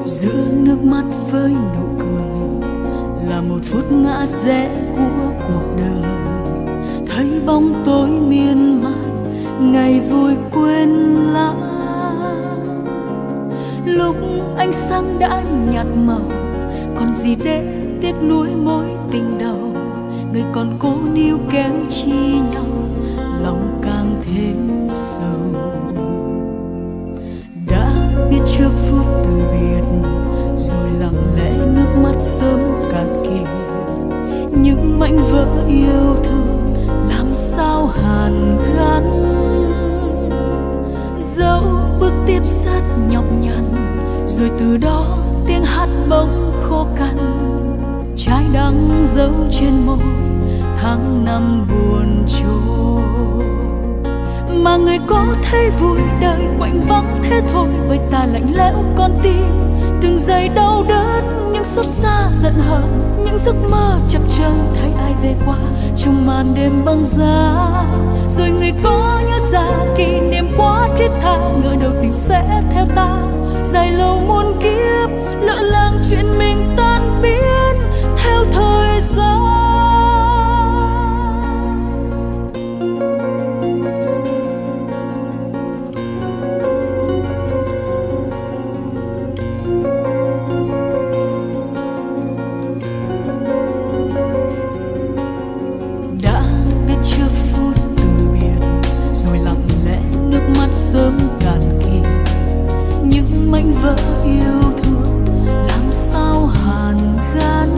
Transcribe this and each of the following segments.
giữa nước mắt với nụ cười là một phút ngã rẽ của cuộc đời. Thấy bóng tối miên man, ngày vui quên lãng. Lúc ánh sáng đã nhạt màu, còn gì để tiếc nuối mối tình đầu. Người còn cố níu kéo chi nhau, lòng càng thêm sầu. Đã biết trước phút từ biệt, rồi lặng lẽ nước mắt sớm cạn kiệt. Những mảnh vỡ yêu thương làm sao hàn gắn. Dẫu bước tiếp rất nhọc nhằn, rồi từ đó tiếng hát bỗng khô cằn. Trái đắng dấu trên môi, tháng năm buồn trôi. Mà người có thấy vui đời quạnh vắng thế thôi, bởi ta lạnh lẽo con tim. Từng giây đau đớn, những xót xa giận hờn, những giấc mơ chập chờn thấy ai về qua trong màn đêm băng giá. Rồi người có nhớ ra kỷ niệm quá thiết tha, ngỡ đâu tình sẽ theo ta dài lâu muôn kiếp. Lỡ làng chuyện mình tan biến theo thời gian. Sớm cạn kiệt những mảnh vỡ yêu thương làm sao hàn gắn.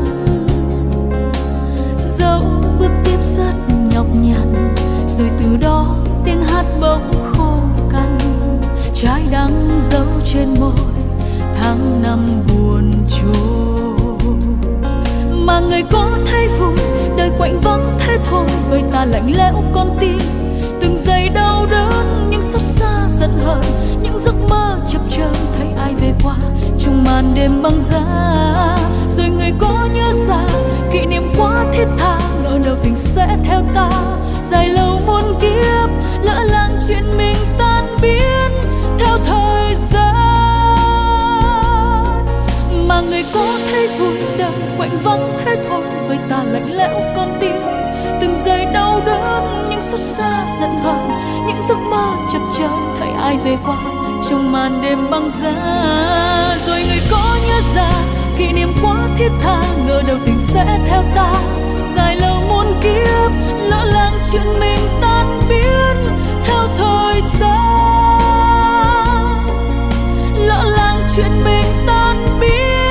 Dẫu bước tiếp rất nhọc nhằn, rồi từ đó tiếng hát bỗng khô cằn. Trái đắng dấu trên môi, tháng năm buồn trôi. Mà người có thấy vui đời quạnh vắng thế thôi, bởi ta lạnh lẽo con tim. Từng giây đau đớn, những xót xa giận hờn, những giấc mơ chập chờn thấy ai về qua trong màn đêm băng giá. Rồi người có nhớ ra kỷ niệm quá thiết tha, ngỡ đâu tình sẽ theo ta dài lâu muôn kiếp. Lỡ làng chuyện mình tan biến theo thời gian. Mà người có thấy vui đời quạnh vắng thế thôi, với ta lạnh lẽo con tim. Từng giây đau đớn, những xót xa giận hờn, những giấc mơ chập chờn thấy ai về qua trong màn đêm băng giá. Rồi người có nhớ ra kỷ niệm quá thiết tha, ngỡ đâu tình sẽ theo ta dài lâu muôn kiếp. Lỡ làng chuyện mình tan biến theo thời gian. Lỡ làng chuyện mình tan biến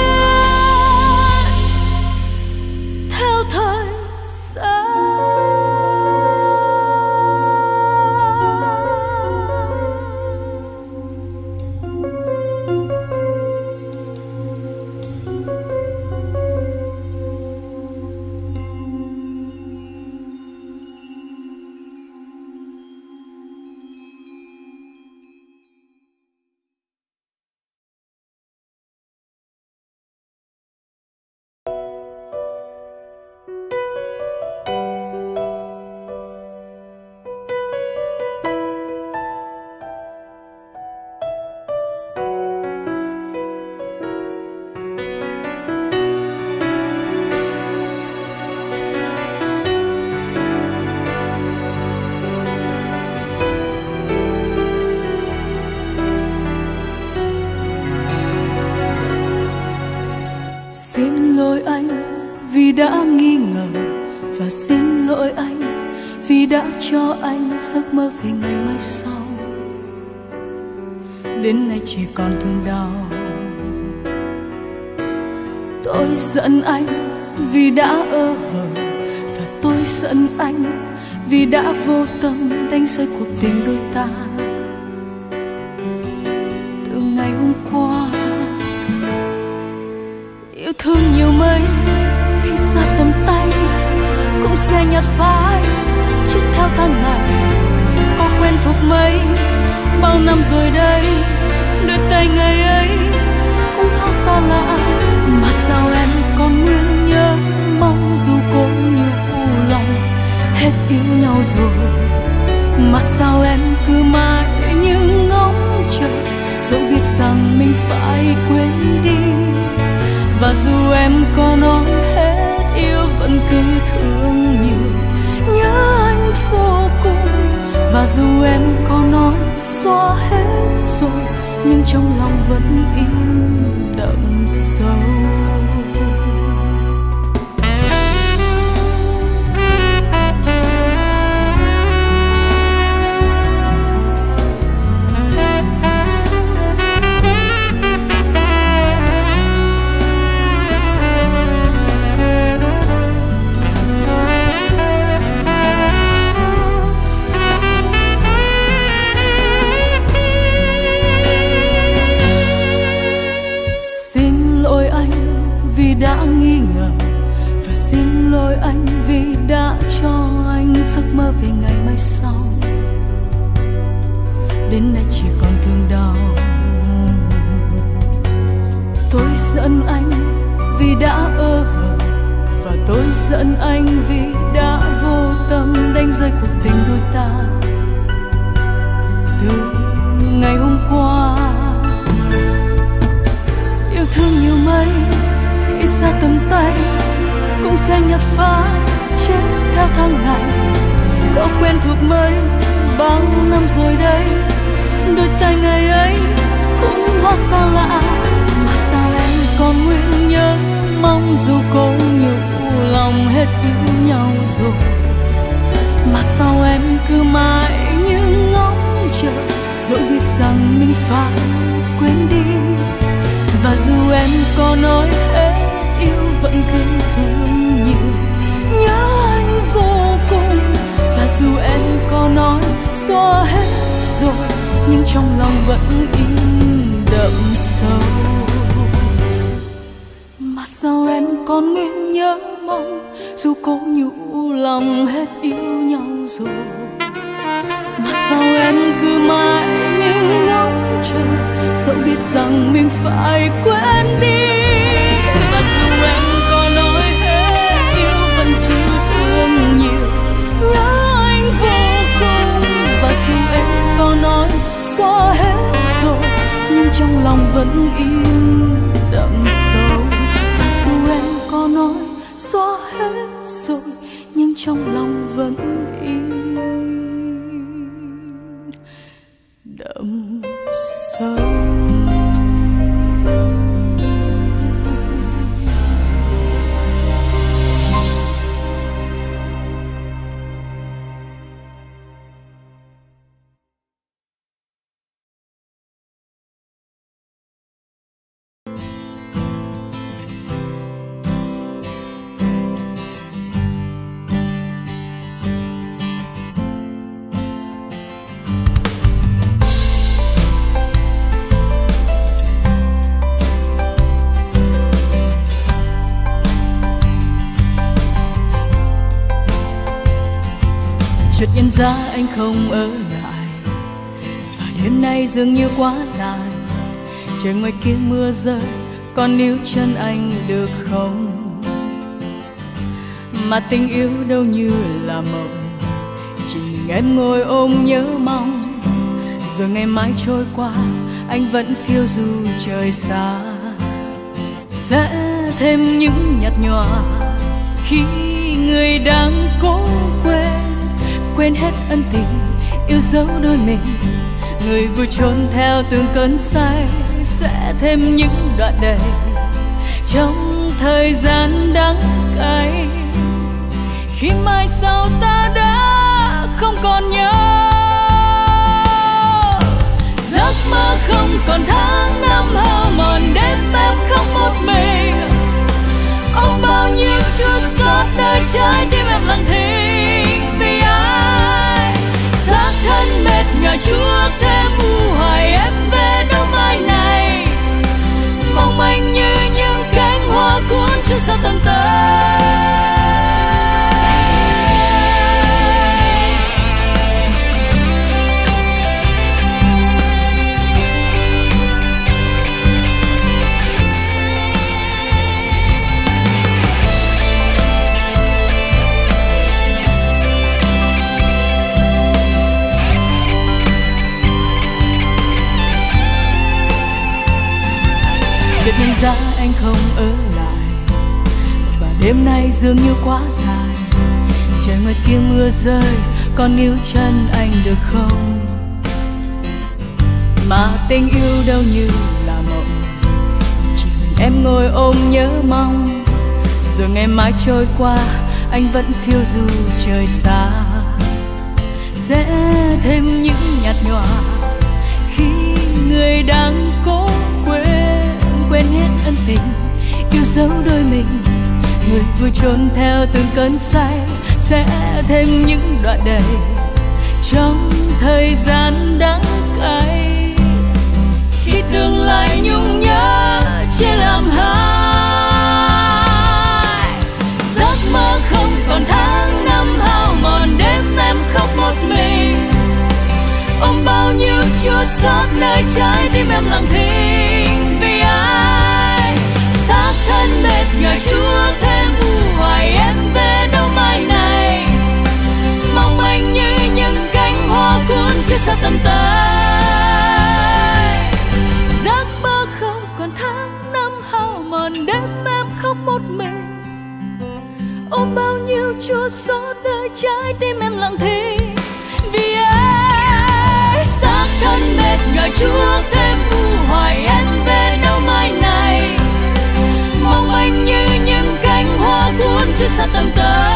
theo thời gian. Xin lỗi anh vì đã nghi ngờ, và xin lỗi anh vì đã cho anh giấc mơ về ngày mai sau. Đến nay chỉ còn thương đau. Tôi giận anh vì đã ơ hờ, và tôi giận anh vì đã vô tâm đánh rơi cuộc tình đôi ta. Từ ngày hôm qua yêu thương nhiều mấy, khi xa tầm tay cũng sẽ nhạt phai chết theo tháng ngày. Có quen thuộc mấy bao năm rồi đây, đôi tay ngày ấy cũng khá xa lạ. Mà sao em còn nguyên nhớ mong, dù có nhiều u lòng hết yêu nhau rồi. Mà sao em cứ mãi như ngóng chờ, dẫu biết rằng mình phải quên đi. có nói hết yêu vẫn cứ thương nhiều, nhớ anh vô cùng. Và dù em có nói xóa hết rồi, nhưng trong lòng vẫn in đậm sâu. Đã nghi ngờ và xin lỗi anh vì đã cho anh giấc mơ về ngày mai sau. Đến nay chỉ còn thương đau. Tôi giận anh vì đã ơ hờ, và tôi giận anh vì đã vô tâm đánh rơi cuộc tình đôi ta. Từ ngày hôm qua yêu thương nhiều mấy, khi xa tầm tay cũng sẽ nhạt phai chết theo tháng ngày. Có quen thuộc mấy bao năm rồi đây, đôi tay ngày ấy cũng hóa xa lạ. Mà sao em còn nguyên nhớ mong dù có nhủ lòng hết yêu nhau rồi. Mà sao em cứ mãi như ngóng chờ, dẫu biết rằng mình phải quên đi. Và dù em có nói hết yêu vẫn cứ thương nhiều, nhớ anh vô cùng. Và dù em có nói xóa hết rồi, nhưng trong lòng vẫn in đậm sâu. Mà sao em còn nguyên nhớ mong dù cố nhủ lòng hết yêu nhau rồi. Mà sao em cứ mãi như ngóng chờ, dẫu biết rằng mình phải quên đi. Và dù em có nói hết yêu vẫn cứ thương nhiều, nhớ anh vô cùng. Và dù em có nói xóa hết rồi, nhưng trong lòng vẫn in đậm sâu. Và dù em có nói xóa hết rồi, nhưng trong lòng vẫn in đậm sâu. Chợt nhận ra anh không ở lại, và đêm nay dường như quá dài. Trời ngoài kia mưa rơi, còn níu chân anh được không? Mà tình yêu đâu như là mộng, chỉ mình em ngồi ôm nhớ mong. Rồi ngày mai trôi qua, anh vẫn phiêu du trời xa. Sẽ thêm những nhạt nhòa khi người đang cố quên hết ân tình yêu dấu đôi mình. Người vừa trốn theo từng cơn say, sẽ thêm những đoạn đầy trong thời gian đắng cay. Khi mai sau ta đã không còn nhớ, giấc mơ không còn tháng năm hao mòn, đêm em khóc một mình. Ôm bao nhiêu chua xót nơi trái tim em lặng thinh vì ai. Xác thân mệt nhòa chuốc thêm u hoài, em về đâu mai này. Mong manh như những cánh hoa cuốn trên sao tầng tầng. Chợt nhận ra anh không ở lại, Đêm nay dường như quá dài, trời ngoài kia mưa rơi, còn níu chân anh được không? Mà tình yêu đâu như là mộng, chỉ mình em ngồi ôm nhớ mong. Rồi ngày mai trôi qua, anh vẫn phiêu du trời xa. Sẽ thêm những nhạt nhòa khi người đang cố quên hết ân tình, yêu dấu đôi mình. Người vui trốn theo từng cơn say, sẽ thêm những đoạn đầy trong thời gian đắng cay. Khi tương lai nhung nhớ chia làm hai, giấc mơ không còn tháng năm hao mòn, đêm em khóc một mình, ôm bao nhiêu chua xót nơi trái tim em lặng thinh. Vì ai xác thân mệt nhòi chúa thêm u hoài, em về đâu mai này, mong manh như những cánh hoa cuốn chia xa tầm tay. Giấc mơ không còn tháng năm hao mòn, đêm em khóc một mình, ôm bao nhiêu chua xót nơi trái tim em lặng thinh. Vì ai xác thân mệt nhòi chúa thêm u hoài, em về đâu mai này, mong manh như những cánh hoa cuốn chia xa tầm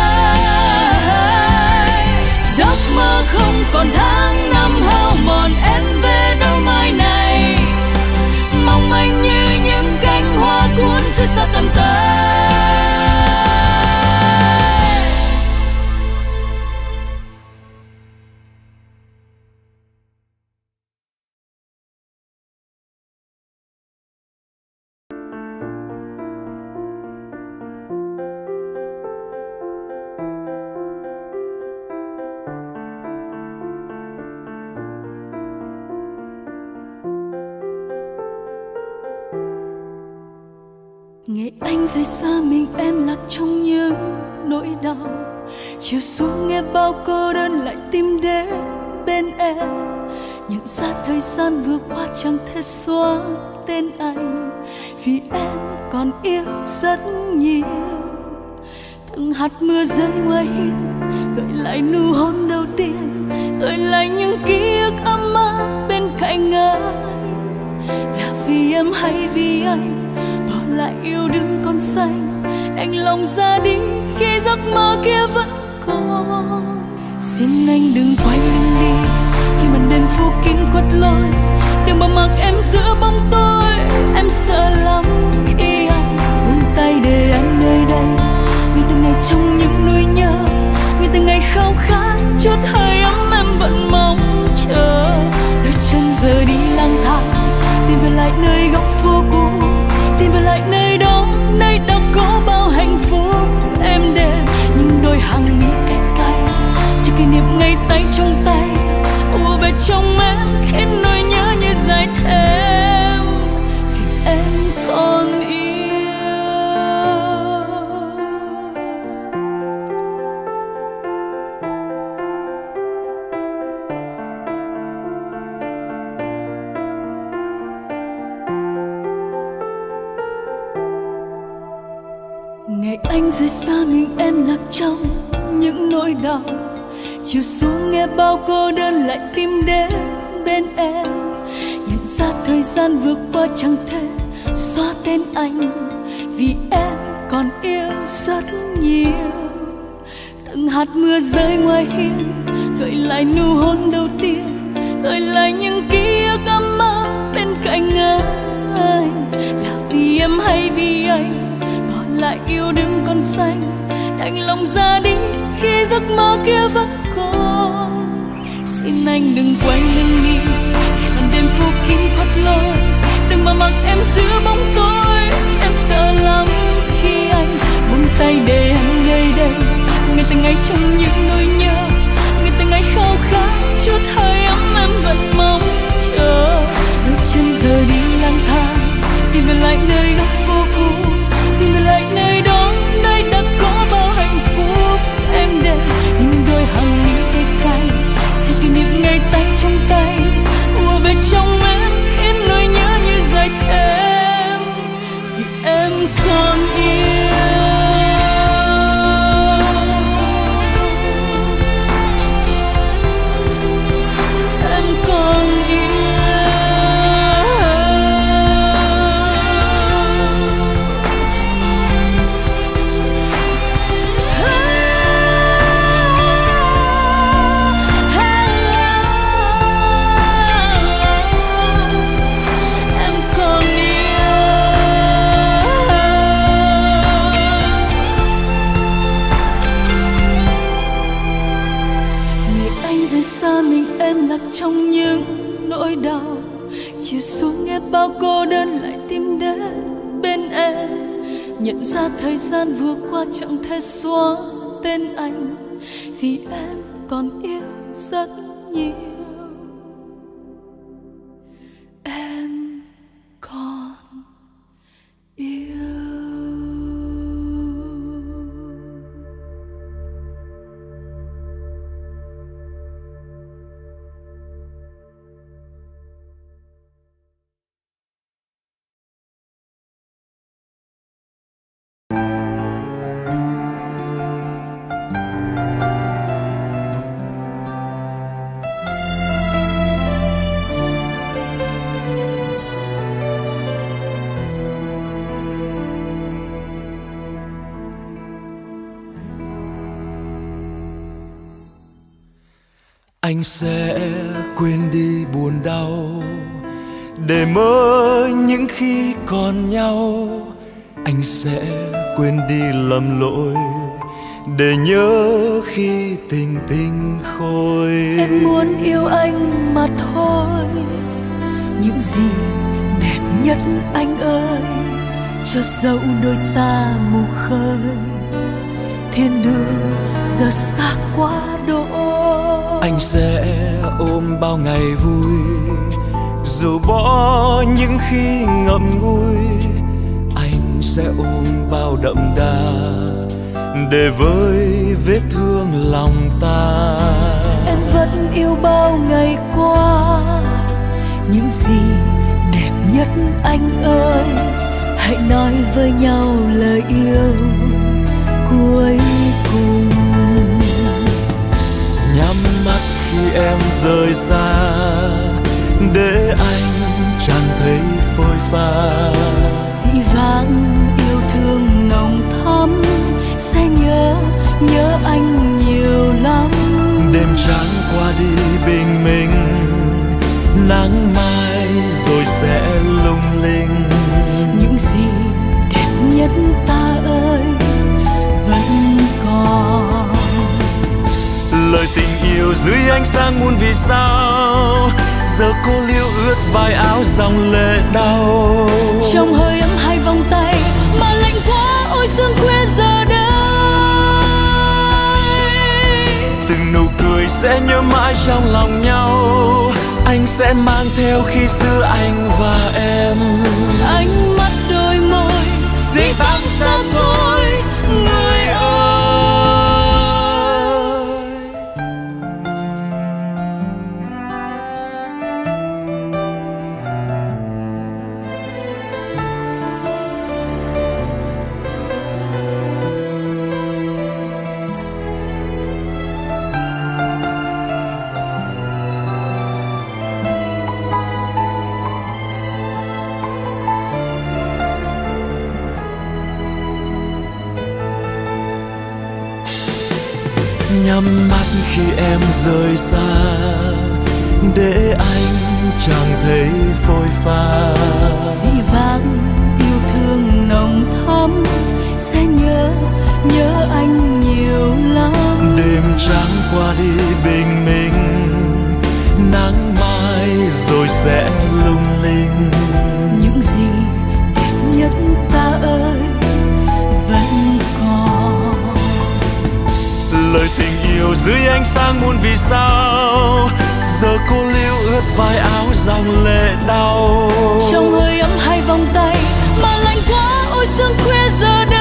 tay. Giấc mơ không còn tháng năm hao mòn, em về đâu mai này, mong manh như những cánh hoa cuốn chia xa tầm tay. Ngày anh rời xa mình, em lạc trong những nỗi đau. Chiều xuống nghe bao cô đơn lại tìm đến bên em. Nhận ra thời gian vừa qua chẳng thể xóa tên anh, vì em còn yêu rất nhiều. Từng hạt mưa rơi ngoài hiên, gợi lại nụ hôn đầu tiên, gợi lại những ký ức ấm áp bên cạnh anh. Là vì em hay vì anh lại yêu đương còn xanh, đành lòng ra đi khi giấc mơ kia vẫn còn. Xin anh đừng quay lưng đi khi màn đêm phủ kín khuất lối, đừng bỏ mặc em giữa bóng tối. Em sợ lắm khi anh buông tay để anh nơi đây, ngày từng ngày trong những nỗi nhớ, ngày từng ngày khao khát chút hơi ấm em vẫn mong chờ. Đôi chân giờ đi lang thang, tìm về lại nơi góc phố cũ, tìm về lại nơi đó, nơi đã có bao hạnh phúc êm đềm. Nhưng đôi hàng mi cay cay, chỉ kỷ niệm ngày tay trong tay, ùa về trong em khiến nỗi nhớ như dài thêm. Vì em còn yêu. Ngày anh rời xa mình, em lạc trong những nỗi đau. Chiều xuống nghe bao cô đơn lại tìm đến bên em. Nhận ra thời gian vừa qua chẳng thể xóa tên anh, vì em còn yêu rất nhiều. Từng hạt mưa rơi ngoài hiên, gợi lại nụ hôn đầu tiên, gợi lại những ký ức ấm áp bên cạnh anh. Là vì em hay vì anh lại yêu đương còn xanh, đành lòng ra đi khi giấc mơ kia vẫn còn. Xin anh đừng quay lưng đi khi màn đêm phủ kín khuất lối, đừng mà mặc em giữa bóng tối. Em sợ lắm khi anh buông tay để em nơi đây, ngày từng ngày trong những nỗi nhớ, ngày từng ngày khao khát chút hơi ấm em vẫn mong chờ. Đôi chân giờ đi lang thang, tìm về lại nơi góc phố cũ, tìm về lại nơi đó, nơi đã có bao hạnh phúc êm đềm. Nhưng đôi hàng mi cay cay, chỉ kỷ niệm ngày tay trong tay, ùa về trong em khiến nỗi nhớ như dài thêm. Vì em còn yêu. nhận ra thời gian vừa qua chẳng thể xóa tên anh, vì em còn yêu rất nhiều. Em còn yêu. Anh sẽ quên đi buồn đau để mơ những khi còn nhau. Anh sẽ quên đi lầm lỗi để nhớ khi tình tình khôi. Em muốn yêu anh mà thôi, những gì đẹp nhất anh ơi, cho dẫu đôi ta mù khơi, thiên đường giờ xa quá độ. Anh sẽ ôm bao ngày vui, dù bỏ những khi ngậm ngùi. Anh sẽ ôm bao đậm đà để với vết thương lòng ta. Em vẫn yêu bao ngày qua, những gì đẹp nhất anh ơi, hãy nói với nhau lời yêu cuối cùng. Nhắm mắt khi em rời xa, để anh chẳng thấy phôi pha. Dĩ vãng yêu thương nồng thắm, sẽ nhớ anh nhiều lắm. Đêm trắng qua đi bình minh, nắng mai rồi sẽ lung linh. Những gì đẹp nhất ta ơi vẫn còn. Lời tình yêu dưới ánh sáng muôn vì sao, giờ cô liêu ướt vai áo dòng lệ đau. Trong hơi ấm hai vòng tay mà lạnh quá, ôi sương khuya giờ đây. Từng nụ cười sẽ nhớ mãi trong lòng nhau, anh sẽ mang theo khi xưa anh và em. Ánh mắt đôi môi dĩ vãng xa xôi, người ơi. Nhắm mắt khi em rời xa, để anh chẳng thấy phôi pha. Dĩ vãng yêu thương nồng thắm, sẽ nhớ anh nhiều lắm. Đêm trắng qua đi bình minh, nắng mai rồi sẽ lung linh. Những gì đẹp nhất ta ơi vẫn còn. Lời tình yêu dưới ánh sáng muôn vì sao, giờ cô liêu ướt vai áo dòng lệ đau. Trong hơi ấm hai vòng tay mà lạnh quá, ôi sương khuya giờ đây.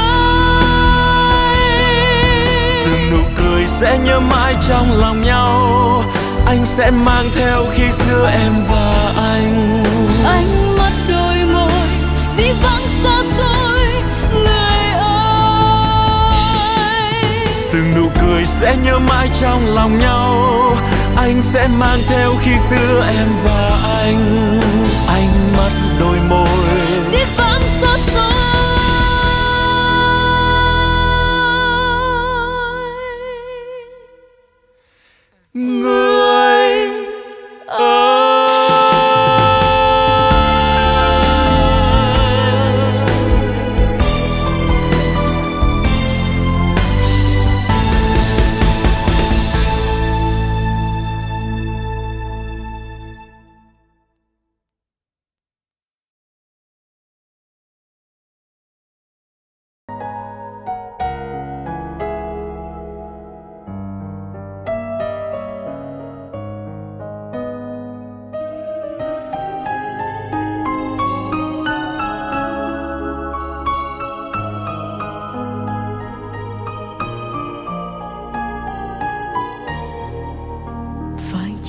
Từng nụ cười sẽ nhớ mãi trong lòng nhau, anh sẽ mang theo khi xưa em và anh. Ánh mắt đôi môi dĩ vãng xa xôi, người ơi. Từng nụ cười sẽ nhớ mãi trong lòng nhau, anh sẽ mang theo khi xưa em và anh. Ánh mắt đôi môi Dĩ vãng xa xôi.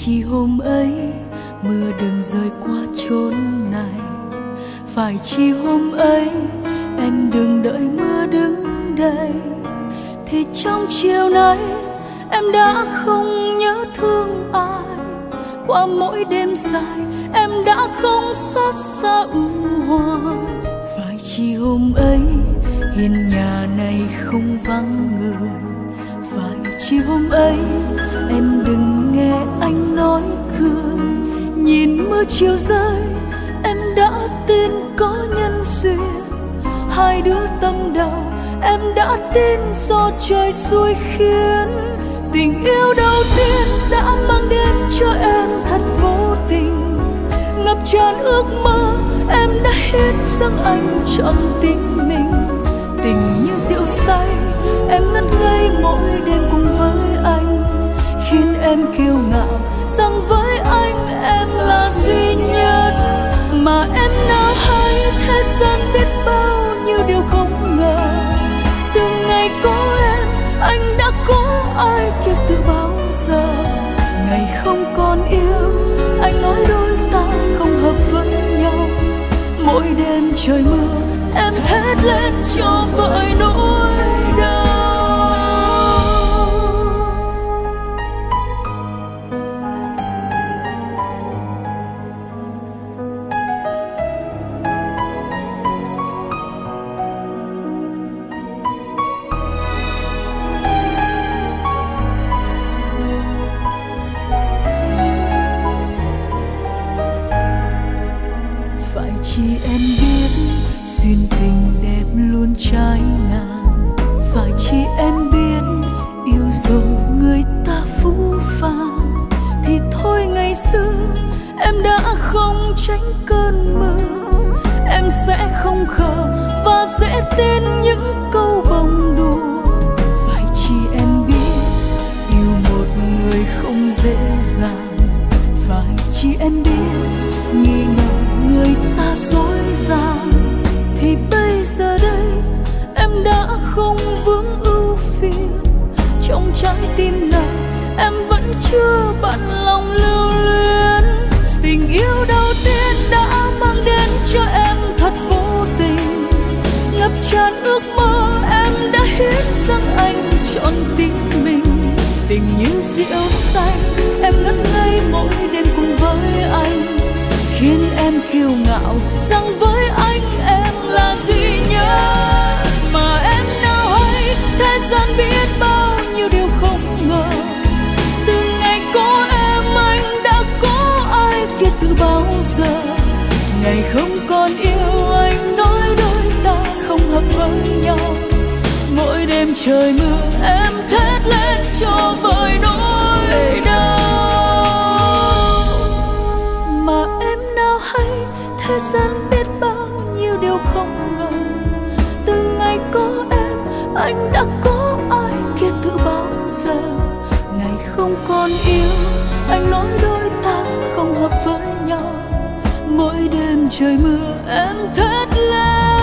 chi hôm ấy mưa đừng rơi qua chốn này, phải chi hôm ấy em đừng đợi mưa đứng đây, thì trong chiều nay em đã không nhớ thương ai. Qua mỗi đêm dài em đã không xót xa u hoài, phải chi hôm ấy hiên nhà này không vắng người, phải chi hôm ấy em đừng nghe anh nói cười. Nhìn mưa chiều rơi em đã tin có nhân duyên, hai đứa tâm đầu em đã tin do trời xui khiến. Tình yêu đầu tiên đã mang đến cho em thật vô tình, ngập tràn ước mơ em đã hiến dâng anh trọn tình mình. Tình như rượu say em ngất ngây mỗi đêm cùng với anh, khiến em kiêu ngạo rằng với anh em là duy nhất. Mà em nào hay thế gian biết bao nhiêu điều không ngờ, từ ngày có em anh đã có ai kia từ bao giờ. Ngày không còn yêu anh nói đôi ta không hợp với nhau, mỗi đêm trời mưa em thét lên cho vơi nỗi đau. Phải chi em biết duyên tình đẹp luôn trái ngang, phải chi em biết yêu rồi người ta phũ phàng. Thì thôi ngày xưa em đã không tránh cơn mưa, em sẽ không khờ và dễ tin những câu bông đùa. Phải chi em biết yêu một người không dễ dàng, phải chi em biết nghi ngờ người ta dối gian. Thì bây giờ đây em đã không vướng ưu phiền, trong trái tim này em vẫn chưa bận lòng lưu luyến. Tình yêu đầu tiên đã mang đến cho em thật vô tình, ngập tràn ước mơ em đã hiến dâng anh trọn tình mình. Tình như rượu say em ngất ngây mỗi đêm cùng với anh, khiến em kiêu ngạo rằng với anh em là duy nhất. Mà em nào hay thế gian biết bao nhiêu điều không ngờ, từ ngày có em anh đã có ai kia từ bao giờ. Ngày không còn yêu anh nói đôi ta không hợp với nhau, mỗi đêm trời mưa em thét lên cho vơi nỗi đau. Mà em nào hay thế gian biết bao nhiêu điều không ngờ, từ ngày có em anh đã có ai kia từ bao giờ. Ngày không còn yêu anh nói đôi ta không hợp với nhau, mỗi đêm trời mưa em thét lên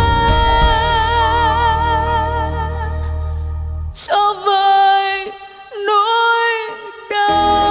cho vơi nỗi đau.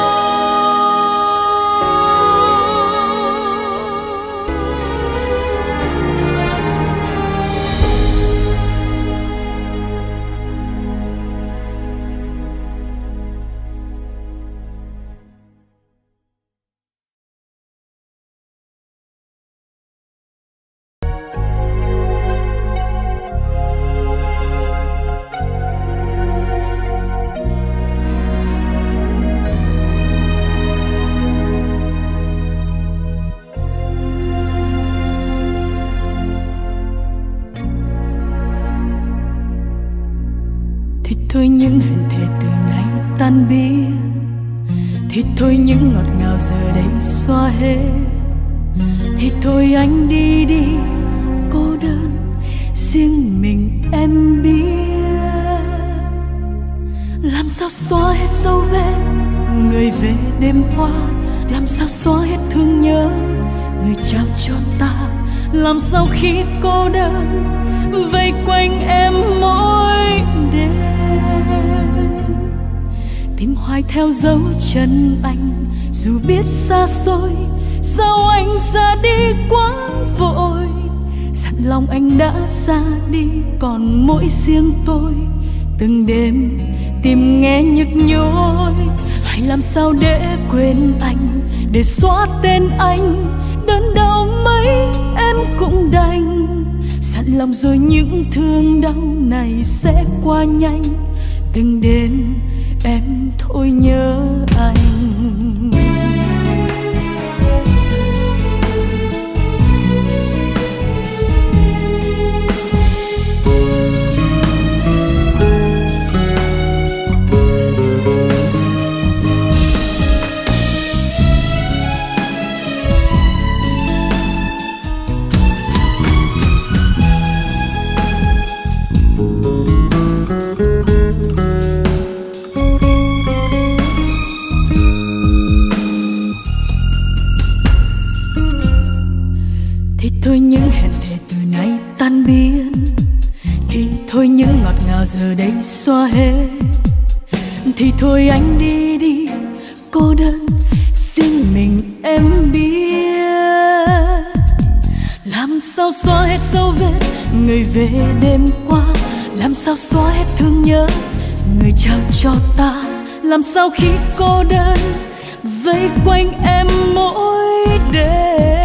Thôi những hẹn thề từ nay tan biến, thì thôi những ngọt ngào giờ đây xóa hết. Thì thôi anh đi đi cô đơn, riêng mình em biết. Làm sao xóa hết dấu vết người về đêm qua, làm sao xóa hết thương nhớ người trao cho ta. Làm sao khi cô đơn vây quanh em mỗi đêm, tìm hoài theo dấu chân anh dù biết xa xôi, sao anh ra đi quá vội. Dặn lòng anh đã ra đi còn mỗi riêng tôi, từng đêm tìm nghe nhức nhối. Phải làm sao để quên anh, để xóa tên anh, đớn đau mấy em cũng đành. Dặn lòng rồi những thương đau này sẽ qua nhanh, từng đêm em thôi nhớ anh. Thôi những hẹn thề từ nay tan biến, thì thôi những ngọt ngào giờ đây xóa hết. Thì thôi anh đi đi cô đơn, riêng mình em biết. Làm sao xóa hết dấu vết người về đêm qua, làm sao xóa hết thương nhớ người trao cho ta. Làm sao khi cô đơn vây quanh em mỗi đêm,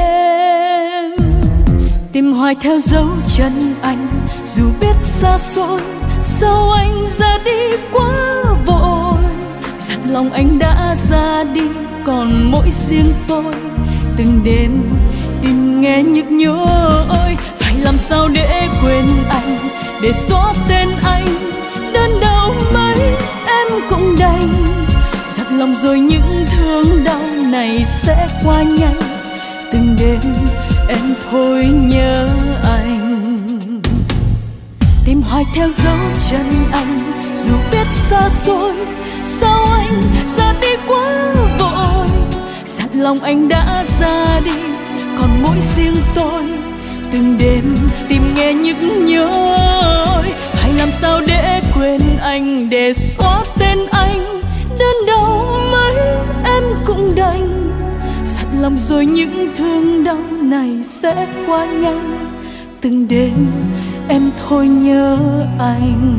tìm hoài theo dấu chân anh, dù biết xa xôi, sao anh ra đi quá vội. Dặn lòng anh đã ra đi còn mỗi riêng tôi, từng đêm tìm nghe nhức nhối. Phải làm sao để quên anh, để xóa tên anh, đớn đau mấy em cũng đành. Dặn lòng rồi những thương đau này sẽ qua nhanh, từng đêm em thôi nhớ anh. Tìm hoài theo dấu chân anh, dù biết xa xôi, sao anh ra đi quá vội. Dặn lòng anh đã ra đi còn mỗi riêng tôi, từng đêm tìm nghe nhức nhối. Phải làm sao để quên anh, để xóa tên anh, đớn đau mấy em cũng đành. Dặn lòng rồi những thương đau này sẽ qua nhanh, từng đêm em thôi nhớ anh.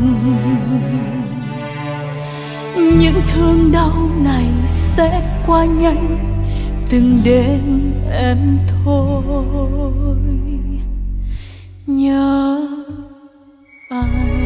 Những thương đau này sẽ qua nhanh, từng đêm em thôi nhớ anh.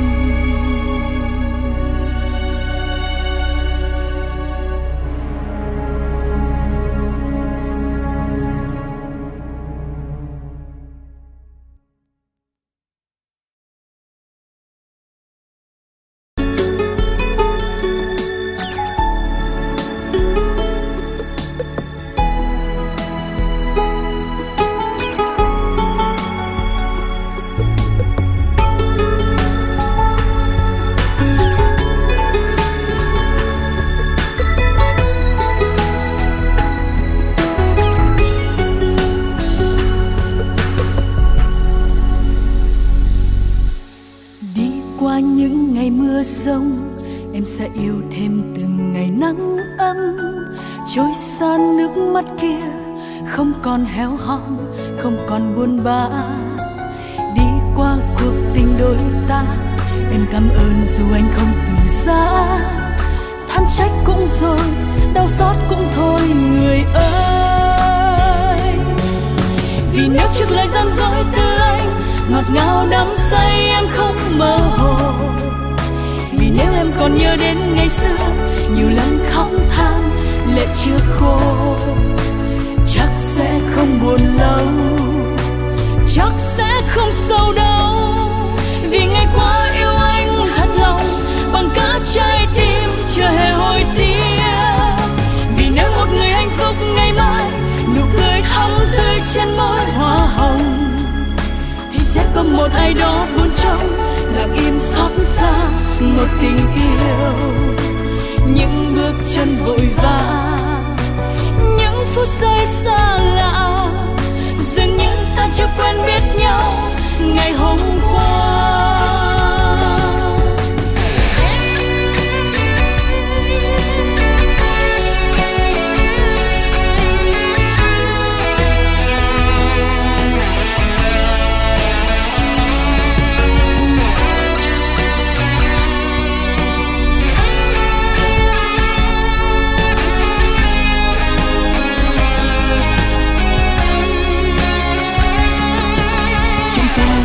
Em sẽ yêu thêm từng ngày nắng ấm, trôi xa nước mắt kia, không còn héo hon, không còn buồn bã. Đi qua cuộc tình đôi ta, em cảm ơn dù anh không từ giá. Than trách cũng rồi, đau xót cũng thôi người ơi. Vì nếu trước lời gian dối từ anh, ngọt ngào đắm say em không mơ hồ. Vì nếu em còn nhớ đến ngày xưa, nhiều lần khóc than lệ chưa khô, chắc sẽ không buồn lâu, chắc sẽ không sâu đau. Vì ngày qua yêu anh thật lòng, bằng cả trái tim chưa hề hối tiếc. Vì nếu một người hạnh phúc ngày mai, nụ cười thắm tươi trên môi hoa hồng, thì sẽ có một ai đó buồn trong lặng im xót xa một tình yêu. Những bước chân vội vã, những phút giây xa lạ, dường như ta chưa quen biết nhau ngày hôm qua.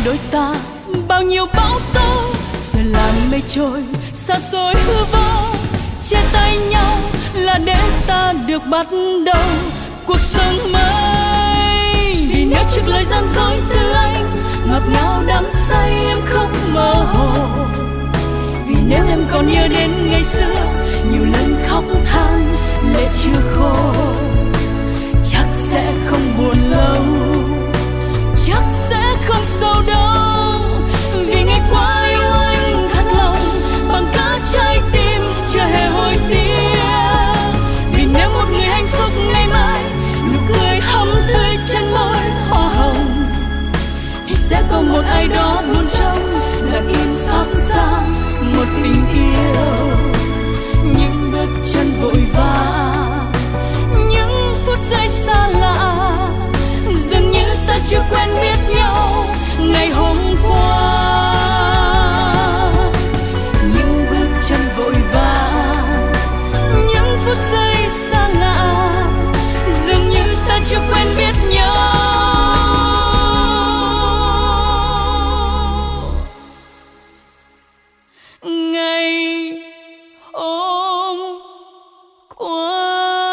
đôi ta bao nhiêu bão tố, giờ là mây trôi xa xôi hư vô. Chia tay nhau là để ta được bắt đầu cuộc sống mới. Vì nếu trước lời gian dối từ anh ngọt ngào đắm say em không mơ hồ, vì nếu em còn nhớ đến ngày xưa nhiều lần khóc than lệ chưa khô, chắc sẽ không buồn lâu, chắc sẽ không sâu đâu. Vì ngày qua yêu anh thật lòng bằng cả trái tim chưa hề hối tiếc. Vì nếu một ngày hạnh phúc ngày mai nụ cười hồng tươi trên môi hoa hồng, thì sẽ có một ai đó buồn trông lặng im xót xa một tình yêu. Những bước chân vội vã, những phút giây xa lạ, dường như ta chưa quen biết nhau ngày hôm qua. Những bước chân vội vã, những phút giây xa lạ, dường như ta chưa quen biết nhau ngày hôm qua.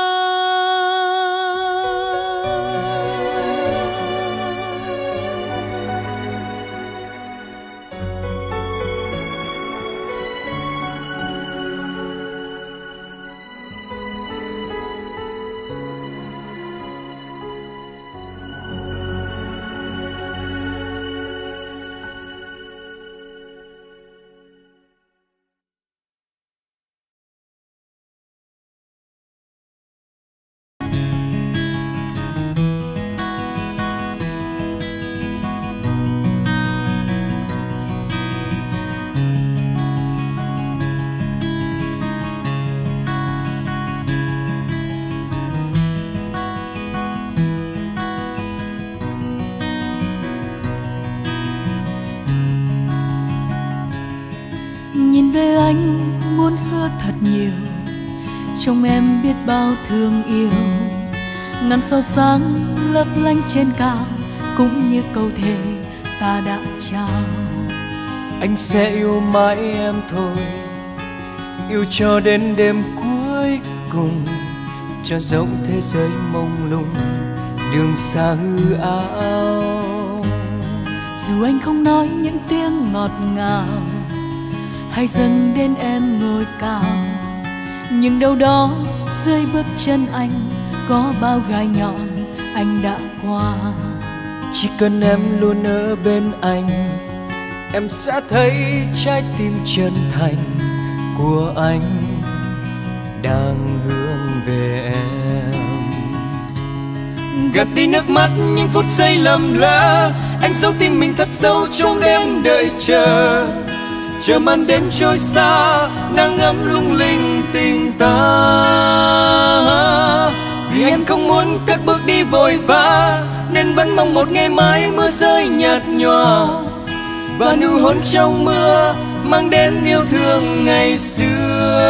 Nhìn về anh muốn hứa thật nhiều, trong em biết bao thương yêu. Ngàn sao sáng lấp lánh trên cao, cũng như câu thề ta đã trao. Anh sẽ yêu mãi em thôi, yêu cho đến đêm cuối cùng, cho dấu thế giới mông lung đường xa hư ảo. Dù anh không nói những tiếng ngọt ngào, hay dâng đến em ngồi cao, nhưng đâu đó dưới bước chân anh có bao gai nhọn anh đã qua. Chỉ cần em luôn ở bên anh, em sẽ thấy trái tim chân thành của anh đang hướng về em. Gạt đi nước mắt những phút giây lầm lỡ, anh giấu tim mình thật sâu trong đêm đợi chờ. Chờ màn đêm trôi xa, nắng ấm lung linh tình ta. Vì em không muốn cất bước đi vội vã, nên vẫn mong một ngày mai mưa rơi nhạt nhòa, và nụ hôn trong mưa mang đến yêu thương ngày xưa.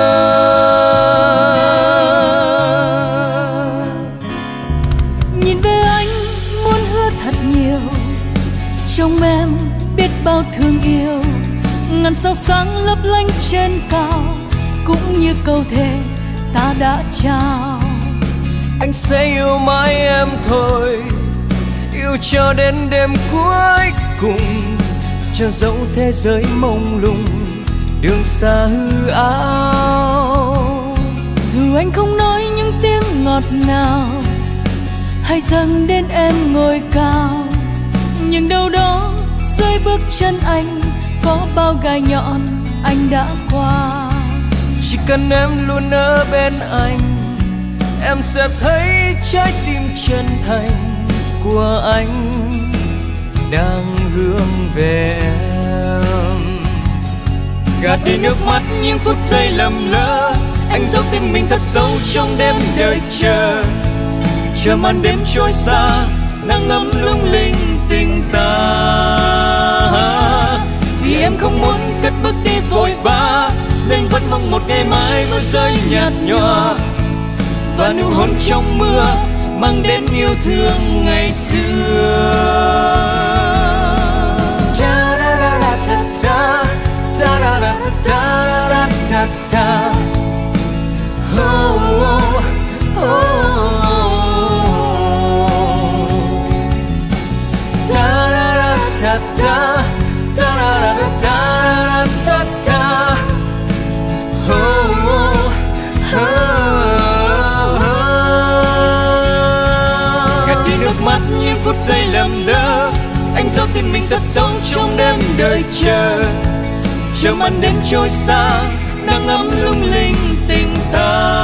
Nhìn về anh muốn hứa thật nhiều, trong em biết bao thương yêu. Ngàn sao sáng lấp lánh trên cao, cũng như câu thề ta đã trao. Anh sẽ yêu mãi em thôi, yêu cho đến đêm cuối cùng, cho dẫu thế giới mông lung đường xa hư ảo. Dù anh không nói những tiếng ngọt ngào, hay dâng đến em ngồi cao, nhưng đâu đó dưới bước chân anh có bao gai nhọn anh đã qua. Chỉ cần em luôn ở bên anh, em sẽ thấy trái tim chân thành của anh đang hướng về em. Gạt đi nước mắt những phút giây lầm lỡ, anh giấu tim mình thật sâu trong đêm đợi chờ. Chờ màn đêm trôi xa, nắng ấm lung linh tình ta. Vì em không muốn cất bước đi vội vã, nên vẫn mong một ngày mai mưa rơi nhạt nhòa, và nụ hôn trong mưa mang đến yêu thương ngày xưa. Gạt đi nước mắt những phút giây lầm lỡ, anh giấu tim mình thật sâu trong đêm đợi chờ màn đêm trôi xa, nắng ấm lung linh tình ta.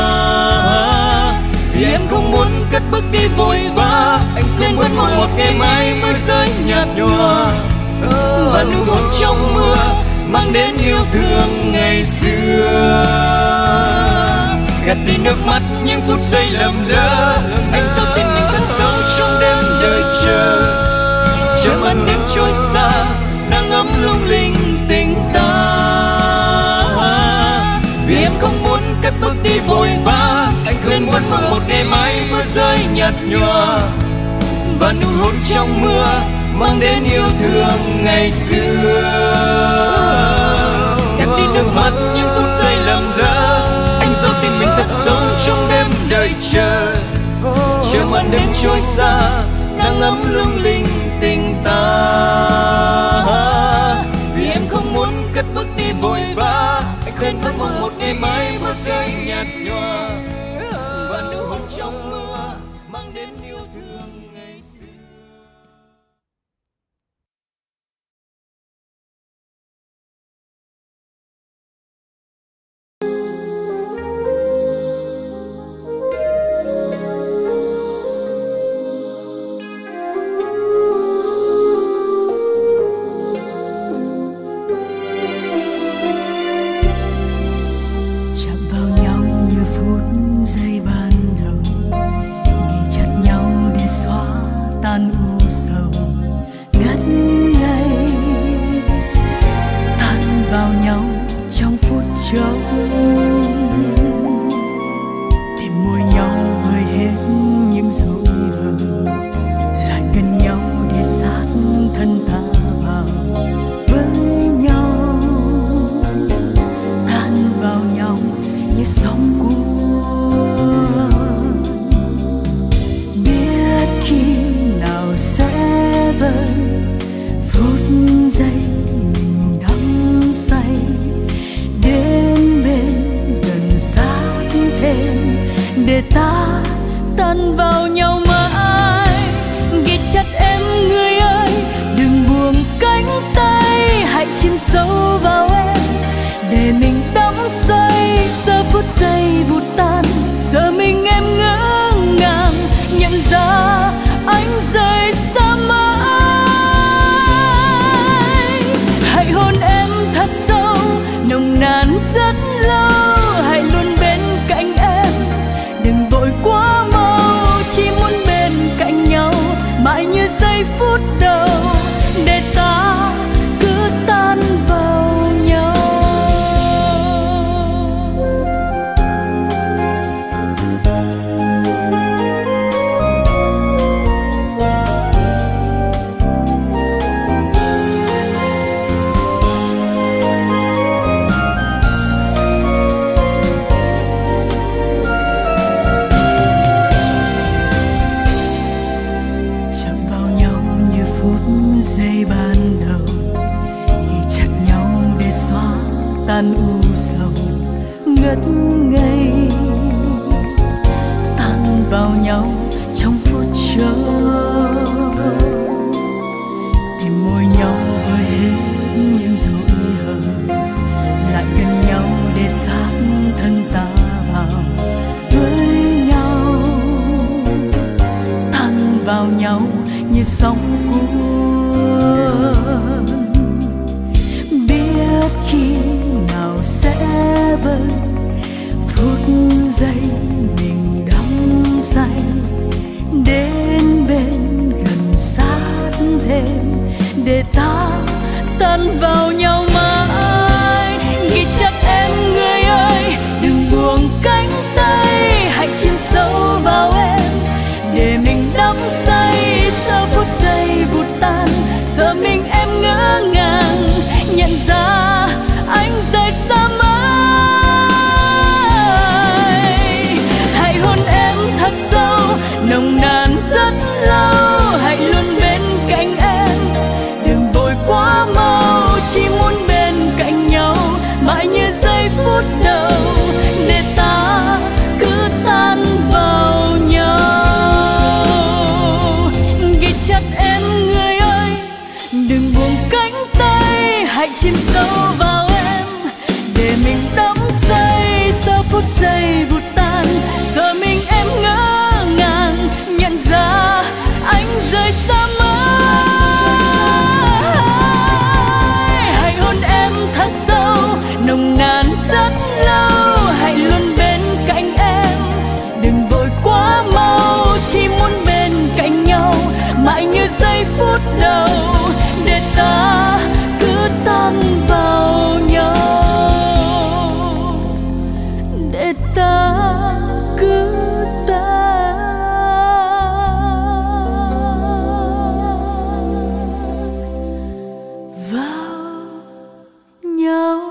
Vì em không muốn cất bước đi vội vã, anh nên vẫn mong một ngày mai mưa rơi nhạt nhòa, và nụ hôn trong mưa mang đến yêu thương ngày xưa. Gạt đi nước mắt những phút giây lầm lỡ, anh giấu tim mình thật sâu trong đêm đợi chờ màn đêm trôi xa, nắng ấm lung linh tình ta. Vì em không muốn cất bước đi vội vã, anh nên vẫn mong một ngày mai mưa rơi nhạt nhòa, và nụ hôn trong mưa mang đến yêu thương ngày xưa. Gạt đi nước mắt những phút giây lầm lỡ, anh giấu tim mình thật sâu trong đêm đợi chờ màn đêm trôi xa, nắng ấm lung linh tình ta. Vì em không muốn cất bước đi vội vã, anh nên vẫn mong một ngày mai mưa rơi nhạt nhòa, và nụ hôn trong mưa mang đến yêu thương ngày xưa. Nồng nàn rất lâu, hãy luôn bên cạnh em, đừng vội quá. hãy chìm sâu vào em để mình đắm say sau phút giây vụt tan. Giờ mình em ngỡ ngàng nhận ra anh rời xa mãi. Hãy hôn em thật sâu nồng nàn rất lâu, hãy luôn bên cạnh em đừng vội quá mau, chỉ muốn bên cạnh nhau mãi như giây phút đầu để ta cứ tan vào nhau, để ta cứ tan vào nhau.